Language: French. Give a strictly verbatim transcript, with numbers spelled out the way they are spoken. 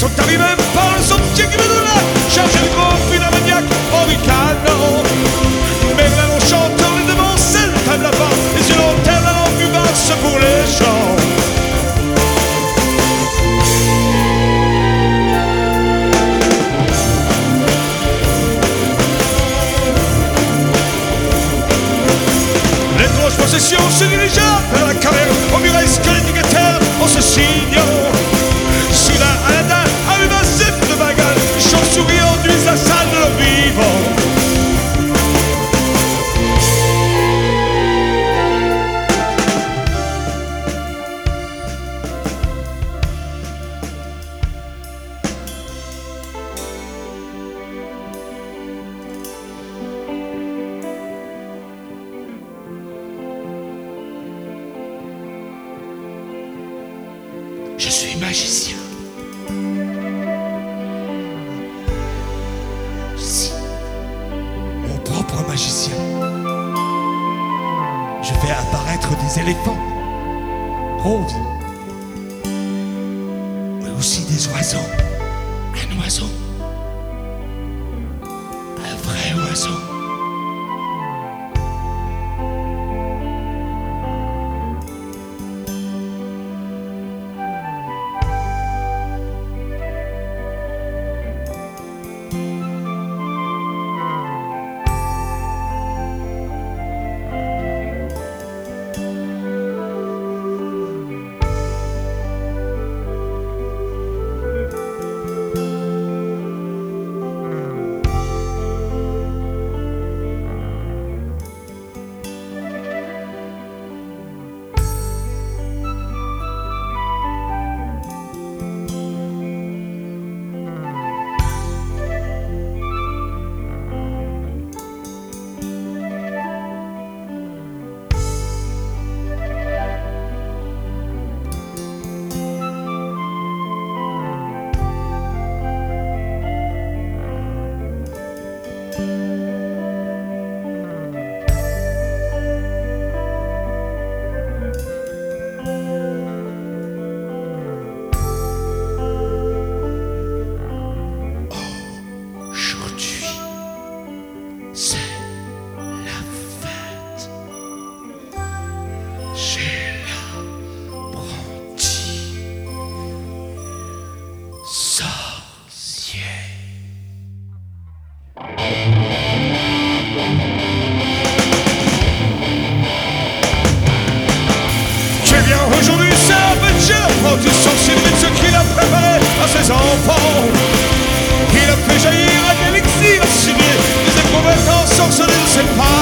faut que t'arrives même par le sentier qui me donne là. Chargez le gros puis la maniaque hors du canon. Mais là on chante les devancelles, table la part. Et sur l'hôtel la lampe fugace pour les champs. L'étrange procession se dirigea vers la carrière aux murailles squelettiques et terre en se signant. Soudain, Aladdin alluma zip de Bengale, chauve-souris enduisent la salle de leur vivant. Je suis magicien. Si, mon propre magicien. Je fais apparaître des éléphants, roses, mais aussi des oiseaux. Un oiseau, un vrai oiseau. Aujourd'hui c'est un petit apprenti sorcier de ce qu'il a préparé à ses enfants. Il a fait jaillir un élixir à signer des éprouvettes en sorcellerie de ses parents.